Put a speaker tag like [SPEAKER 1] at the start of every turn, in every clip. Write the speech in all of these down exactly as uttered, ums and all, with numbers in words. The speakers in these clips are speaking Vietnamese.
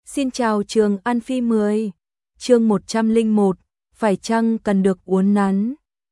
[SPEAKER 1] Xin chào Trường An Phi mười. Chương một trăm lẻ một, phải chăng cần được uốn nắn.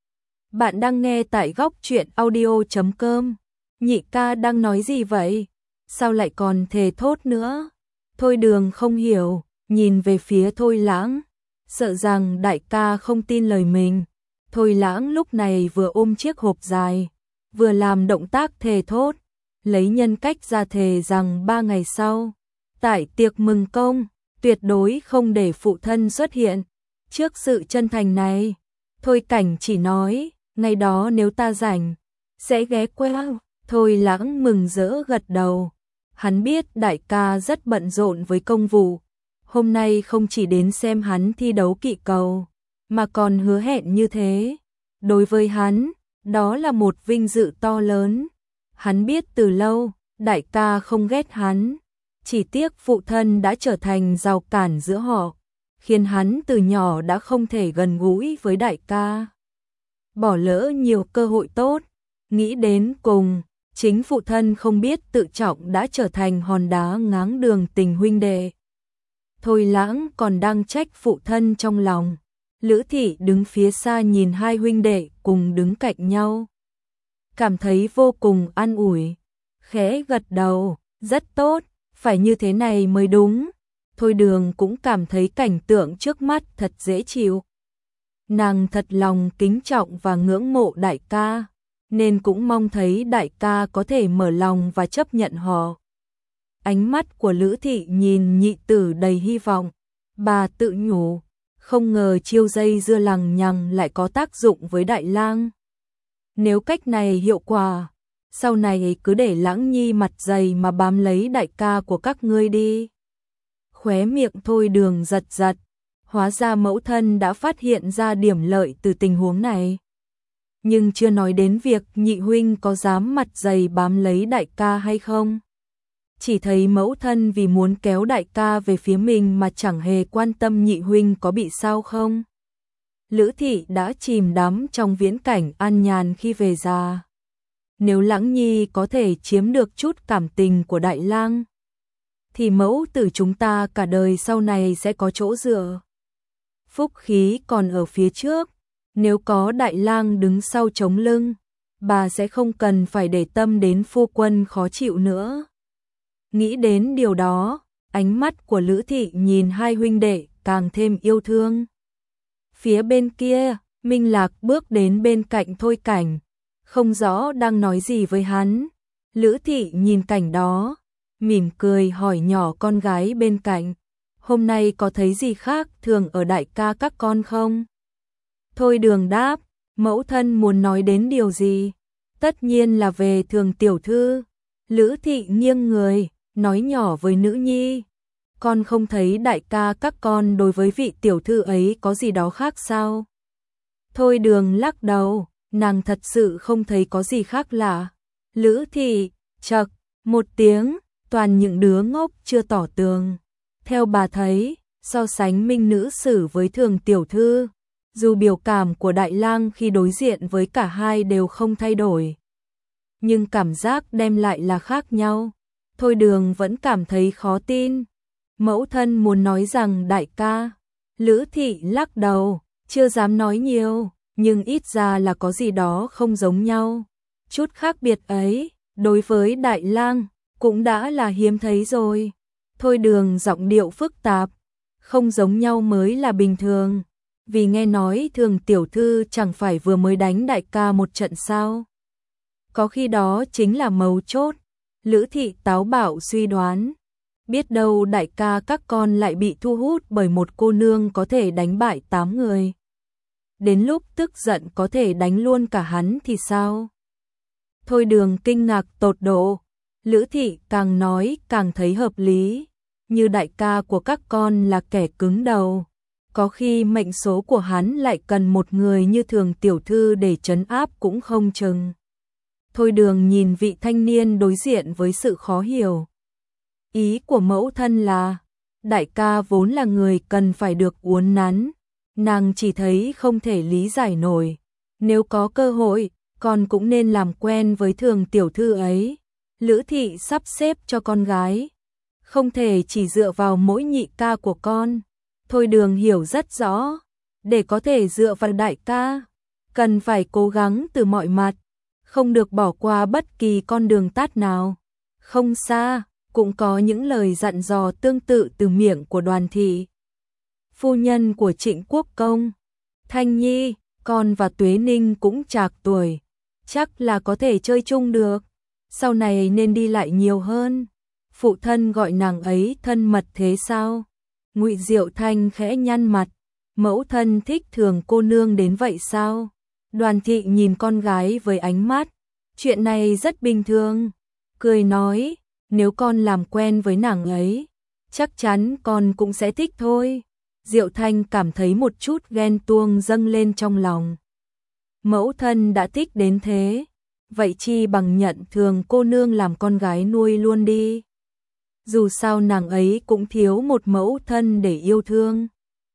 [SPEAKER 1] Bạn đang nghe tại góc truyện audio chấm com. Nhị ca đang nói gì vậy? Sao lại còn thề thốt nữa? Thôi Đường không hiểu, nhìn về phía Thôi Lãng, sợ rằng đại ca không tin lời mình. Thôi Lãng lúc này vừa ôm chiếc hộp dài, vừa làm động tác thề thốt, lấy nhân cách ra thề rằng ba ngày sau, tại tiệc mừng công, tuyệt đối không để phụ thân xuất hiện. Trước sự chân thành này, Thôi Cảnh chỉ nói, ngày đó nếu ta rảnh, sẽ ghé qua. Thôi Lãng mừng rỡ gật đầu. Hắn biết đại ca rất bận rộn với công vụ, hôm nay không chỉ đến xem hắn thi đấu kỵ cầu, mà còn hứa hẹn như thế. Đối với hắn, đó là một vinh dự to lớn. Hắn biết từ lâu, đại ca không ghét hắn, chỉ tiếc phụ thân đã trở thành rào cản giữa họ, khiến hắn từ nhỏ đã không thể gần gũi với đại ca. Bỏ lỡ nhiều cơ hội tốt, nghĩ đến cùng, chính phụ thân không biết tự trọng đã trở thành hòn đá ngáng đường tình huynh đệ. Thôi Lãng còn đang trách phụ thân trong lòng. Lữ Thị đứng phía xa nhìn hai huynh đệ cùng đứng cạnh nhau, cảm thấy vô cùng an ủi, khẽ gật đầu, rất tốt, phải như thế này mới đúng. Thôi Đường cũng cảm thấy cảnh tượng trước mắt thật dễ chịu. Nàng thật lòng kính trọng và ngưỡng mộ đại ca, nên cũng mong thấy đại ca có thể mở lòng và chấp nhận họ. Ánh mắt của Lữ Thị nhìn nhị tử đầy hy vọng, bà tự nhủ, không ngờ chiêu dây dưa lằng nhằng lại có tác dụng với đại lang. Nếu cách này hiệu quả, sau này cứ để Lãng Nhi mặt dày mà bám lấy đại ca của các ngươi đi. Khóe miệng Thôi Đường giật giật, hóa ra mẫu thân đã phát hiện ra điểm lợi từ tình huống này. Nhưng chưa nói đến việc nhị huynh có dám mặt dày bám lấy đại ca hay không. Chỉ thấy mẫu thân vì muốn kéo đại ca về phía mình mà chẳng hề quan tâm nhị huynh có bị sao không. Lữ Thị đã chìm đắm trong viễn cảnh an nhàn khi về già. Nếu Lãng Nhi có thể chiếm được chút cảm tình của đại lang, thì mẫu tử chúng ta cả đời sau này sẽ có chỗ dựa. Phúc khí còn ở phía trước, nếu có đại lang đứng sau chống lưng, bà sẽ không cần phải để tâm đến phu quân khó chịu nữa. Nghĩ đến điều đó, ánh mắt của Lữ Thị nhìn hai huynh đệ càng thêm yêu thương. Phía bên kia, Minh Lạc bước đến bên cạnh Thôi Cảnh, không rõ đang nói gì với hắn. Lữ Thị nhìn cảnh đó, mỉm cười hỏi nhỏ con gái bên cạnh, hôm nay có thấy gì khác thường ở đại ca các con không? Thôi Đường đáp, mẫu thân muốn nói đến điều gì? Tất nhiên là về Thường tiểu thư. Lữ Thị nghiêng người, nói nhỏ với nữ nhi, con không thấy đại ca các con đối với vị tiểu thư ấy có gì đó khác sao? Thôi Đường lắc đầu, nàng thật sự không thấy có gì khác lạ. Lữ Thị chậc một tiếng, toàn những đứa ngốc chưa tỏ tường. Theo bà thấy, so sánh Minh nữ sử với Thường tiểu thư, dù biểu cảm của đại lang khi đối diện với cả hai đều không thay đổi, nhưng cảm giác đem lại là khác nhau. Thôi Đường vẫn cảm thấy khó tin. Mẫu thân muốn nói rằng đại ca. Lữ Thị lắc đầu, chưa dám nói nhiều, nhưng ít ra là có gì đó không giống nhau. Chút khác biệt ấy, đối với đại lang, cũng đã là hiếm thấy rồi. Thôi Đường giọng điệu phức tạp, không giống nhau mới là bình thường. Vì nghe nói Thường tiểu thư chẳng phải vừa mới đánh đại ca một trận sao? Có khi đó chính là mấu chốt. Lữ Thị táo bạo suy đoán, biết đâu đại ca các con lại bị thu hút bởi một cô nương có thể đánh bại tám người. Đến lúc tức giận có thể đánh luôn cả hắn thì sao? Thôi Đường kinh ngạc tột độ. Lữ Thị càng nói càng thấy hợp lý, như đại ca của các con là kẻ cứng đầu, có khi mệnh số của hắn lại cần một người như Thường tiểu thư để trấn áp cũng không chừng. Thôi Đường nhìn vị thanh niên đối diện với sự khó hiểu. Ý của mẫu thân là, đại ca vốn là người cần phải được uốn nắn, nàng chỉ thấy không thể lý giải nổi. Nếu có cơ hội, con cũng nên làm quen với Thường tiểu thư ấy. Lữ Thị sắp xếp cho con gái không thể chỉ dựa vào mỗi nhị ca của con. Thôi Đường hiểu rất rõ, để có thể dựa vào đại ca, cần phải cố gắng từ mọi mặt, không được bỏ qua bất kỳ con đường tắt nào. Không xa, cũng có những lời dặn dò tương tự từ miệng của Đoàn thị. Phu nhân của Trịnh Quốc Công. Thanh Nhi, con và Tuế Ninh cũng trạc tuổi, chắc là có thể chơi chung được, sau này nên đi lại nhiều hơn. Phụ thân gọi nàng ấy thân mật thế sao? Ngụy Diệu Thanh khẽ nhăn mặt, mẫu thân thích Thường cô nương đến vậy sao? Đoàn thị nhìn con gái với ánh mắt, chuyện này rất bình thường, cười nói, nếu con làm quen với nàng ấy, chắc chắn con cũng sẽ thích thôi. Diệu Thanh cảm thấy một chút ghen tuông dâng lên trong lòng. Mẫu thân đã thích đến thế, vậy chi bằng nhận Thường cô nương làm con gái nuôi luôn đi. Dù sao nàng ấy cũng thiếu một mẫu thân để yêu thương.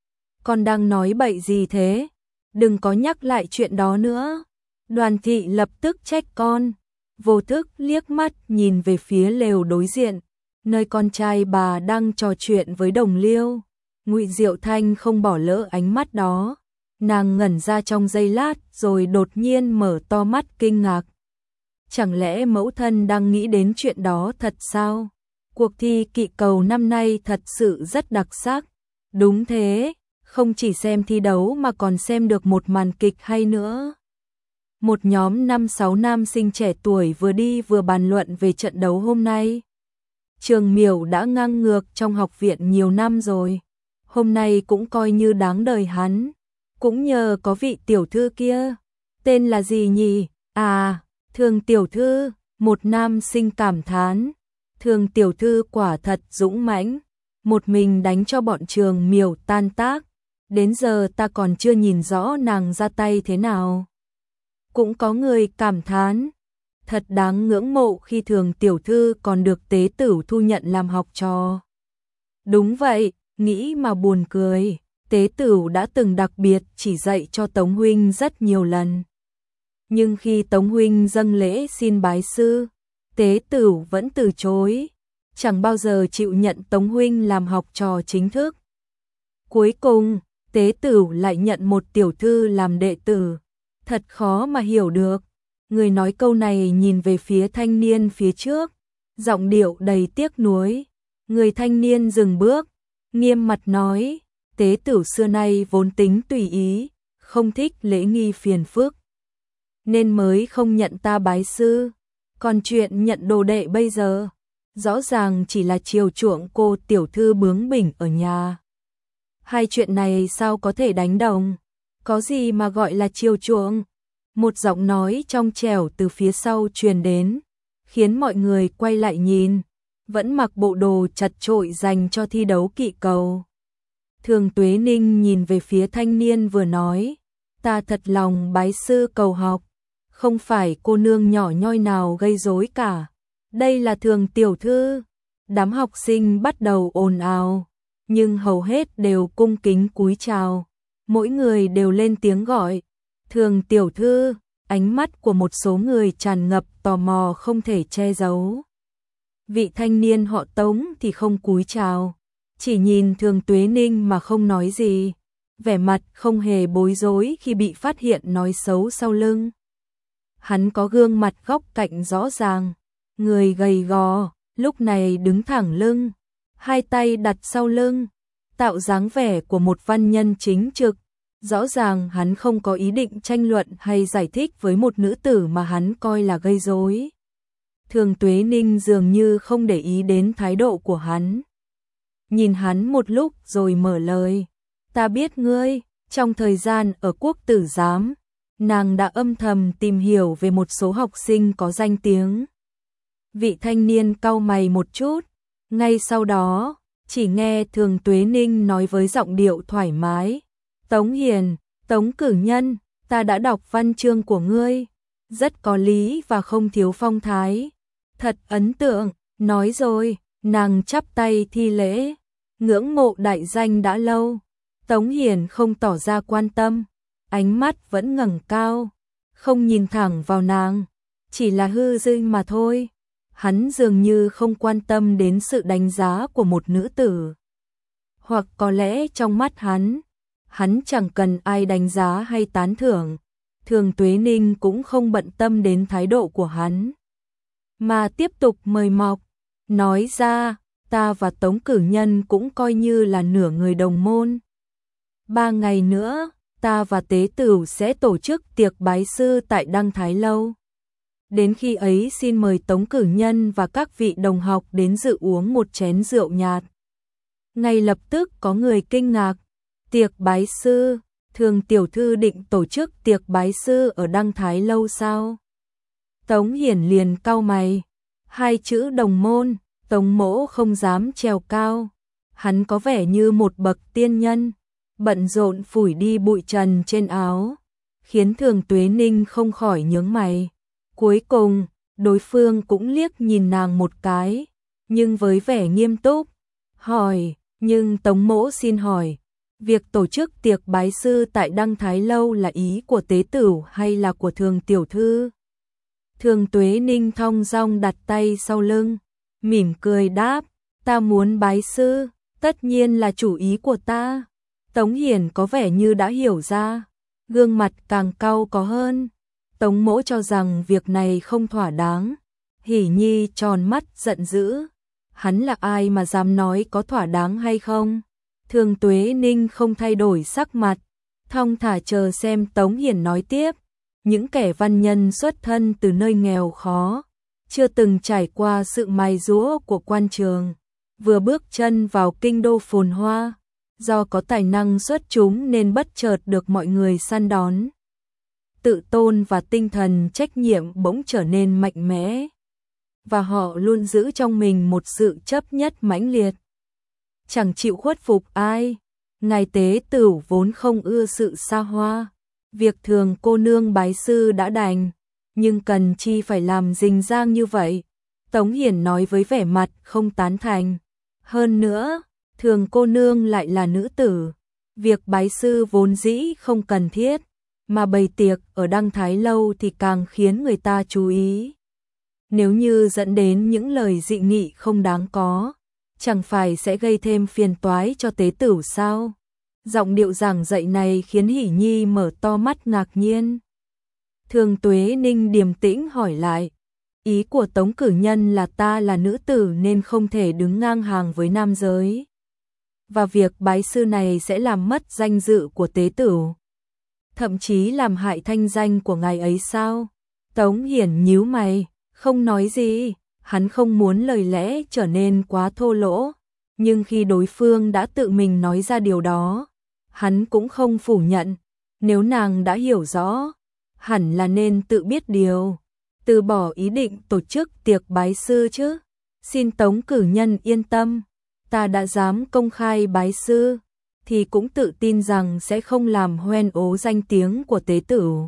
[SPEAKER 1] Con đang nói bậy gì thế? Đừng có nhắc lại chuyện đó nữa. Đoàn thị lập tức trách con, vô thức liếc mắt nhìn về phía lều đối diện, nơi con trai bà đang trò chuyện với Đồng Liêu. Ngụy Diệu Thanh không bỏ lỡ ánh mắt đó, nàng ngẩn ra trong giây lát rồi đột nhiên mở to mắt kinh ngạc. Chẳng lẽ mẫu thân đang nghĩ đến chuyện đó thật sao? Cuộc thi kỵ cầu năm nay thật sự rất đặc sắc. Đúng thế, không chỉ xem thi đấu mà còn xem được một màn kịch hay nữa. Một nhóm năm sáu nam sinh trẻ tuổi vừa đi vừa bàn luận về trận đấu hôm nay. Trường Miểu đã ngang ngược trong học viện nhiều năm rồi, hôm nay cũng coi như đáng đời hắn. Cũng nhờ có vị tiểu thư kia, tên là gì nhỉ? À, Thường tiểu thư, một nam sinh cảm thán. Thường tiểu thư quả thật dũng mãnh, một mình đánh cho bọn Trường Miểu tan tác. Đến giờ ta còn chưa nhìn rõ nàng ra tay thế nào. Cũng có người cảm thán, thật đáng ngưỡng mộ khi Thường tiểu thư còn được tế tửu thu nhận làm học trò. Đúng vậy, nghĩ mà buồn cười, tế tửu đã từng đặc biệt chỉ dạy cho Tống huynh rất nhiều lần. Nhưng khi Tống huynh dâng lễ xin bái sư, tế tửu vẫn từ chối, chẳng bao giờ chịu nhận Tống huynh làm học trò chính thức. Cuối cùng, tế tửu lại nhận một tiểu thư làm đệ tử, thật khó mà hiểu được. Người nói câu này nhìn về phía thanh niên phía trước, giọng điệu đầy tiếc nuối. Người thanh niên dừng bước, nghiêm mặt nói, tế tửu xưa nay vốn tính tùy ý, không thích lễ nghi phiền phức, nên mới không nhận ta bái sư. Còn chuyện nhận đồ đệ bây giờ, rõ ràng chỉ là chiều chuộng cô tiểu thư bướng bỉnh ở nhà. Hai chuyện này sao có thể đánh đồng? Có gì mà gọi là chiều chuộng? Một giọng nói trong trẻo từ phía sau truyền đến, khiến mọi người quay lại nhìn, vẫn mặc bộ đồ chật chội dành cho thi đấu kỵ cầu. Thường Tuế Ninh nhìn về phía thanh niên vừa nói, ta thật lòng bái sư cầu học, không phải cô nương nhỏ nhoi nào gây rối cả. Đây là Thường tiểu thư. Đám học sinh bắt đầu ồn ào, nhưng hầu hết đều cung kính cúi chào. Mỗi người đều lên tiếng gọi, Thường tiểu thư. Ánh mắt của một số người tràn ngập tò mò không thể che giấu. Vị thanh niên họ Tống thì không cúi chào, chỉ nhìn Thường Tuế Ninh mà không nói gì, vẻ mặt không hề bối rối khi bị phát hiện nói xấu sau lưng. Hắn có gương mặt góc cạnh rõ ràng, người gầy gò, lúc này đứng thẳng lưng, hai tay đặt sau lưng, tạo dáng vẻ của một văn nhân chính trực. Rõ ràng hắn không có ý định tranh luận hay giải thích với một nữ tử mà hắn coi là gây rối. Thường Tuế Ninh dường như không để ý đến thái độ của hắn. Nhìn hắn một lúc rồi mở lời, ta biết ngươi, trong thời gian ở Quốc tử giám, nàng đã âm thầm tìm hiểu về một số học sinh có danh tiếng. Vị thanh niên cau mày một chút, ngay sau đó, chỉ nghe Thường Tuế Ninh nói với giọng điệu thoải mái, Tống Hiền, Tống cử nhân, ta đã đọc văn chương của ngươi, rất có lý và không thiếu phong thái. Thật ấn tượng, nói rồi, nàng chắp tay thi lễ, ngưỡng mộ đại danh đã lâu. Tống Hiền không tỏ ra quan tâm, ánh mắt vẫn ngẩng cao, không nhìn thẳng vào nàng, chỉ là hư dưng mà thôi. hắn dường như không quan tâm đến sự đánh giá của một nữ tử. Hoặc có lẽ trong mắt hắn, hắn chẳng cần ai đánh giá hay tán thưởng, Thường Tuế Ninh cũng không bận tâm đến thái độ của hắn. Mà tiếp tục mời mọc, nói ra, ta và Tống Cử Nhân cũng coi như là nửa người đồng môn. Ba ngày nữa, ta và Tế Tửu sẽ tổ chức tiệc bái sư tại Đăng Thái Lâu. Đến khi ấy xin mời Tống Cử Nhân và các vị đồng học đến dự uống một chén rượu nhạt. Ngay lập tức có người kinh ngạc, tiệc bái sư, Thường tiểu thư định tổ chức tiệc bái sư ở Đăng Thái Lâu sao? Tống Hiển liền cau mày, hai chữ đồng môn, Tống mỗ không dám trèo cao. Hắn có vẻ như một bậc tiên nhân, bận rộn phủi đi bụi trần trên áo, khiến Thường Tuế Ninh không khỏi nhướng mày. Cuối cùng, đối phương cũng liếc nhìn nàng một cái, nhưng với vẻ nghiêm túc, hỏi, nhưng Tống mỗ xin hỏi, việc tổ chức tiệc bái sư tại Đăng Thái Lâu là ý của Tế Tửu hay là của Thường tiểu thư? Thường Tuế Ninh thong dong đặt tay sau lưng, mỉm cười đáp, ta muốn bái sư, tất nhiên là chủ ý của ta. Tống Hiển có vẻ như đã hiểu ra, gương mặt càng cau có hơn. Tống mỗ cho rằng việc này không thỏa đáng. Hỉ Nhi tròn mắt giận dữ, hắn là ai mà dám nói có thỏa đáng hay không? Thường Tuế Ninh không thay đổi sắc mặt, thong thả chờ xem Tống Hiển nói tiếp. Những kẻ văn nhân xuất thân từ nơi nghèo khó, chưa từng trải qua sự mài giũa của quan trường, vừa bước chân vào kinh đô phồn hoa, do có tài năng xuất chúng nên bất chợt được mọi người săn đón. Tự tôn và tinh thần trách nhiệm bỗng trở nên mạnh mẽ, và họ luôn giữ trong mình một sự chấp nhất mãnh liệt, chẳng chịu khuất phục ai. Ngài Tế Tửu vốn không ưa sự xa hoa, việc Thường cô nương bái sư đã đành, nhưng cần chi phải làm rình rang như vậy? Tống Hiển nói với vẻ mặt không tán thành. Hơn nữa, Thường cô nương lại là nữ tử, việc bái sư vốn dĩ không cần thiết, mà bày tiệc ở Đăng Thái Lâu thì càng khiến người ta chú ý. Nếu như dẫn đến những lời dị nghị không đáng có, chẳng phải sẽ gây thêm phiền toái cho Tế Tửu sao? Giọng điệu giảng dạy này khiến Hỉ Nhi mở to mắt ngạc nhiên. Thường Tuế Ninh điềm tĩnh hỏi lại, ý của Tống Cử Nhân là ta là nữ tử nên không thể đứng ngang hàng với nam giới, và việc bái sư này sẽ làm mất danh dự của Tế Tửu, thậm chí làm hại thanh danh của ngài ấy sao? Tống Hiển nhíu mày, không nói gì. Hắn không muốn lời lẽ trở nên quá thô lỗ, nhưng khi đối phương đã tự mình nói ra điều đó, hắn cũng không phủ nhận. Nếu nàng đã hiểu rõ, hẳn là nên tự biết điều, từ bỏ ý định tổ chức tiệc bái sư chứ. Xin Tống Cử Nhân yên tâm, ta đã dám công khai bái sư, thì cũng tự tin rằng sẽ không làm hoen ố danh tiếng của Tế Tửu.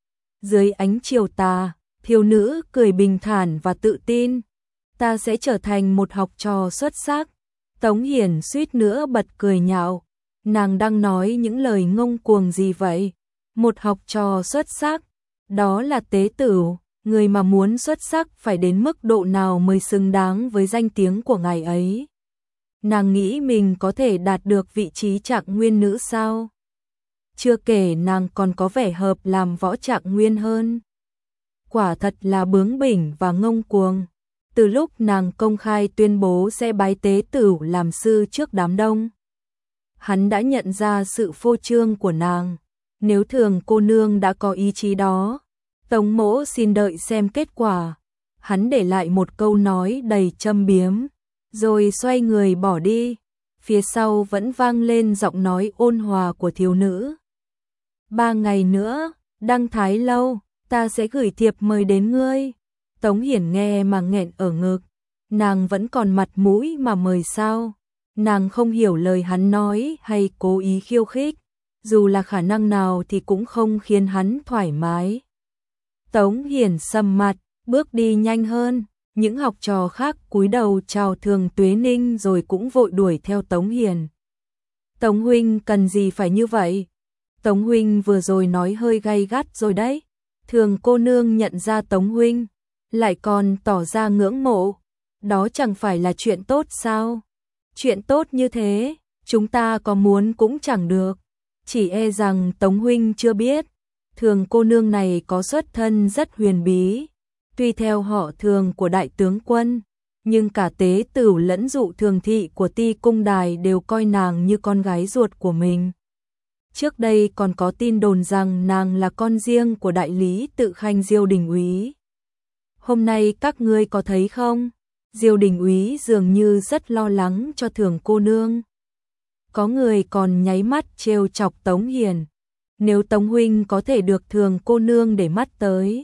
[SPEAKER 1] Dưới ánh chiều tà, thiếu nữ cười bình thản và tự tin, ta sẽ trở thành một học trò xuất sắc. Tống Hiển suýt nữa bật cười nhạo, nàng đang nói những lời ngông cuồng gì vậy? Một học trò xuất sắc, đó là Tế Tửu, người mà muốn xuất sắc phải đến mức độ nào mới xứng đáng với danh tiếng của ngài ấy. Nàng nghĩ mình có thể đạt được vị trí trạng nguyên nữ sao? Chưa kể nàng còn có vẻ hợp làm võ trạng nguyên hơn. Quả thật là bướng bỉnh và ngông cuồng. Từ lúc nàng công khai tuyên bố sẽ bái Tế Tửu làm sư trước đám đông, hắn đã nhận ra sự phô trương của nàng. Nếu Thường cô nương đã có ý chí đó, Tống mỗ xin đợi xem kết quả. Hắn để lại một câu nói đầy châm biếm, rồi xoay người bỏ đi. Phía sau vẫn vang lên giọng nói ôn hòa của thiếu nữ. Ba ngày nữa, Đăng Thái Lâu, ta sẽ gửi thiệp mời đến ngươi. Tống Hiển nghe mà nghẹn ở ngực, nàng vẫn còn mặt mũi mà mời sao? Nàng không hiểu lời hắn nói hay cố ý khiêu khích, dù là khả năng nào thì cũng không khiến hắn thoải mái. Tống Hiển sầm mặt, bước đi nhanh hơn, những học trò khác cúi đầu chào Thường Tuế Ninh rồi cũng vội đuổi theo Tống Hiển. Tống huynh cần gì phải như vậy? Tống huynh vừa rồi nói hơi gay gắt rồi đấy. Thường cô nương nhận ra Tống huynh, lại còn tỏ ra ngưỡng mộ, đó chẳng phải là chuyện tốt sao? Chuyện tốt như thế, chúng ta có muốn cũng chẳng được, chỉ e rằng Tống huynh chưa biết, Thường cô nương này có xuất thân rất huyền bí, tuy theo họ Thường của đại tướng quân, nhưng cả tế tửu lẫn dụ thường thị của Ti cung đài đều coi nàng như con gái ruột của mình. Trước đây còn có tin đồn rằng nàng là con riêng của đại lý Tự Khanh Diêu Đình Úy. Hôm nay các ngươi có thấy không? Diêu Đình Úy dường như rất lo lắng cho Thường cô nương. Có người còn nháy mắt trêu chọc Tống Hiền. Nếu Tống huynh có thể được Thường cô nương để mắt tới,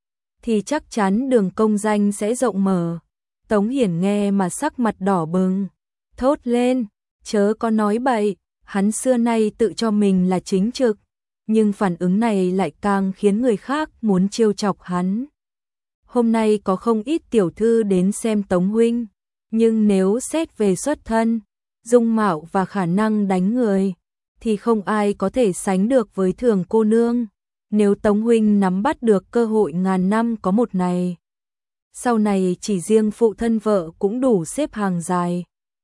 [SPEAKER 1] thì chắc chắn đường công danh sẽ rộng mở. Tống Hiền nghe mà sắc mặt đỏ bừng, thốt lên, chớ có nói bậy, hắn xưa nay tự cho mình là chính trực, nhưng phản ứng này lại càng khiến người khác muốn trêu chọc hắn. Hôm nay có không ít tiểu thư đến xem Tống huynh, nhưng nếu xét về xuất thân, dung mạo và khả năng đánh người, thì không ai có thể sánh được với Thường cô nương. Nếu Tống huynh nắm bắt được cơ hội ngàn năm có một này, sau này chỉ riêng phụ thân vợ cũng đủ xếp hàng dài.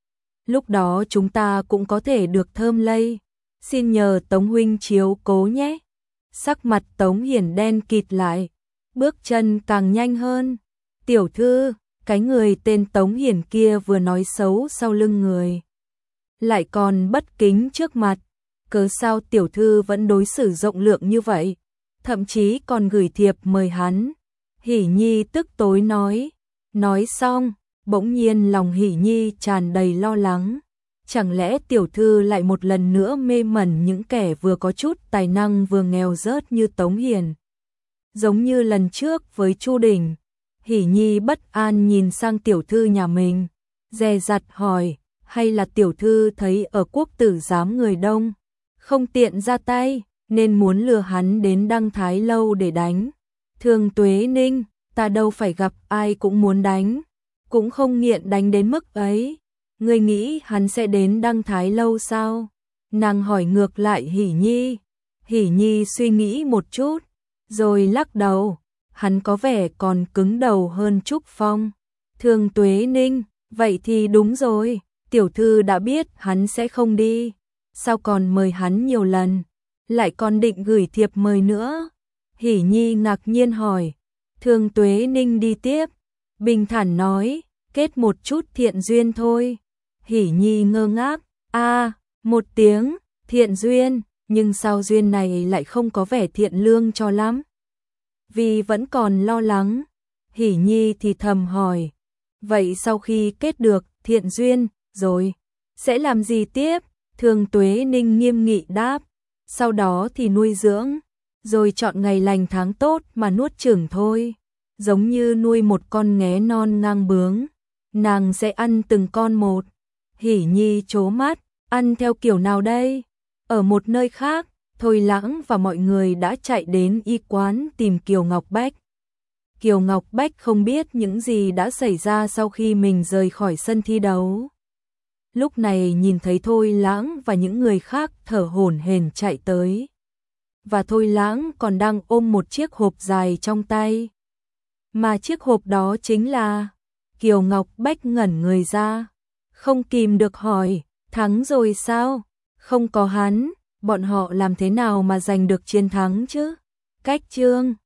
[SPEAKER 1] Lúc đó chúng ta cũng có thể được thơm lây, xin nhờ Tống huynh chiếu cố nhé. Sắc mặt Tống Hiền đen kịt lại, bước chân càng nhanh hơn. Tiểu thư, cái người tên Tống Hiền kia vừa nói xấu sau lưng người, lại còn bất kính trước mặt, cớ sao tiểu thư vẫn đối xử rộng lượng như vậy, thậm chí còn gửi thiệp mời hắn. Hỷ Nhi tức tối nói, nói xong, bỗng nhiên lòng Hỷ Nhi tràn đầy lo lắng. Chẳng lẽ tiểu thư lại một lần nữa mê mẩn những kẻ vừa có chút tài năng vừa nghèo rớt như Tống Hiền? Giống như lần trước với Chu Đình, Hỷ Nhi bất an nhìn sang tiểu thư nhà mình, dè dặt hỏi, hay là tiểu thư thấy ở quốc tử giám người đông, không tiện ra tay, nên muốn lừa hắn đến Đăng Thái Lâu để đánh? Thường Tuế Ninh, ta đâu phải gặp ai cũng muốn đánh, cũng không nghiện đánh đến mức ấy. Ngươi nghĩ hắn sẽ đến Đăng Thái Lâu sao? Nàng hỏi ngược lại Hỷ Nhi. Hỷ Nhi suy nghĩ một chút, rồi lắc đầu, hắn có vẻ còn cứng đầu hơn Trúc Phong. Thường Tuế Ninh, vậy thì đúng rồi, tiểu thư đã biết hắn sẽ không đi, sao còn mời hắn nhiều lần, lại còn định gửi thiệp mời nữa? Hỷ Nhi ngạc nhiên hỏi. Thường Tuế Ninh đi tiếp, bình thản nói, kết một chút thiện duyên thôi. Hỷ Nhi ngơ ngác, a à, một tiếng, thiện duyên, nhưng sao duyên này lại không có vẻ thiện lương cho lắm? Vì vẫn còn lo lắng, Hỷ Nhi thì thầm hỏi, vậy sau khi kết được thiện duyên rồi, sẽ làm gì tiếp? Thường Tuế Ninh nghiêm nghị đáp, sau đó thì nuôi dưỡng, rồi chọn ngày lành tháng tốt mà nuốt chửng thôi, giống như nuôi một con nghé non ngang bướng, nàng sẽ ăn từng con một. Hỷ Nhi trố mắt, ăn theo kiểu nào đây? Ở một nơi khác, Thôi Lãng và mọi người đã chạy đến y quán tìm Kiều Ngọc Bách. Kiều Ngọc Bách không biết những gì đã xảy ra sau khi mình rời khỏi sân thi đấu. Lúc này nhìn thấy Thôi Lãng và những người khác thở hổn hển chạy tới. Và Thôi Lãng còn đang ôm một chiếc hộp dài trong tay. Mà chiếc hộp đó chính là... Kiều Ngọc Bách ngẩn người ra, không kìm được hỏi, thắng rồi sao? Không có hắn, bọn họ làm thế nào mà giành được chiến thắng chứ? Cách chương